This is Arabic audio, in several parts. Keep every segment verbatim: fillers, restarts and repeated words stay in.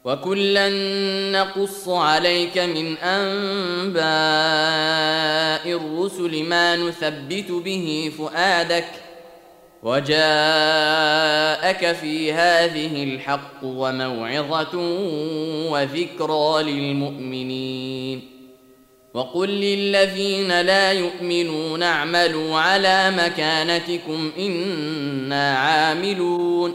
وكلا نقص عليك من أنباء الرسل ما نثبت به فؤادك وجاءك في هذه الحق وموعظة وذكرى للمؤمنين. وقل للذين لا يؤمنون اعملوا على مكانتكم إنا عاملون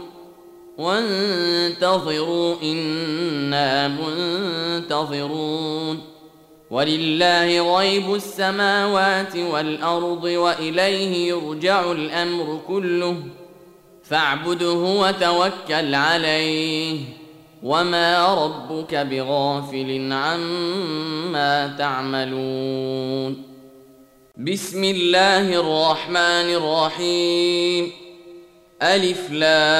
وانتظروا إنا منتظرون ولله غيب السماوات والأرض وإليه يرجع الأمر كله فاعبده وتوكل عليه وما ربك بغافل عما تعملون. بسم الله الرحمن الرحيم. ألف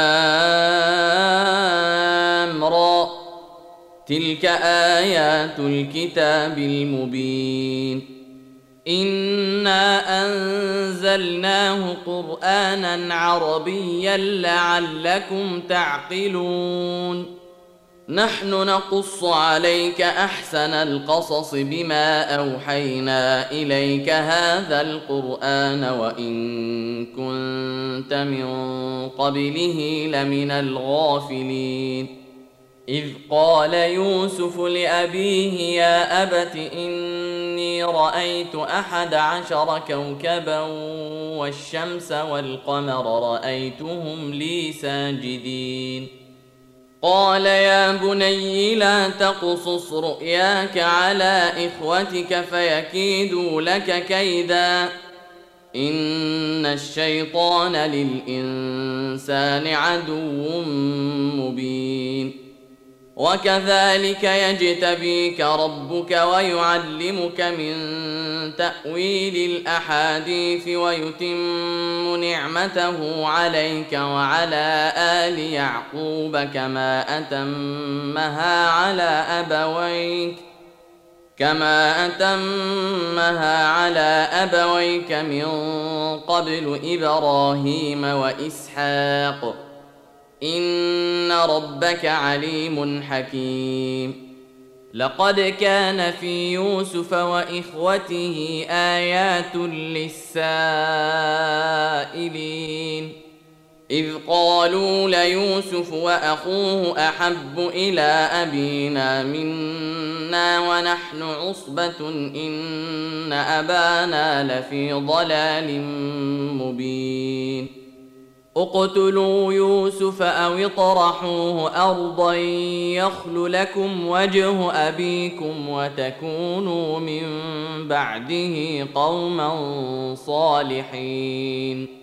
لام را تلك آيات الكتاب المبين. إنا أنزلناه قرآنا عربيا لعلكم تعقلون. نحن نقص عليك أحسن القصص بما أوحينا إليك هذا القرآن وإن كنت من قبله لمن الغافلين. إذ قال يوسف لأبيه يا أبت إني رأيت أحد عشر كوكبا والشمس والقمر رأيتهم لي ساجدين. قال يا بني لا تقصص رؤياك على إخوتك فيكيدوا لك كيدا إن الشيطان للإنسان عدو مبين. وكذلك يجتبيك ربك ويعلمك من تأويل الأحاديث ويتم نعمته عليك وعلى آل يعقوب كما أتمها على أبويك كما أتمها على أبويك من قبل إبراهيم وإسحاق إن ربك عليم حكيم. لقد كان في يوسف وإخوته آيات للسائلين إذ قالوا ليوسف وأخوه أحب إلى أبينا منا ونحن عصبة إن أبانا لفي ضلال مبين. اقتلوا يوسف أو اطرحوه أرضا يخل لكم وجه أبيكم وتكونوا من بعده قوما صالحين.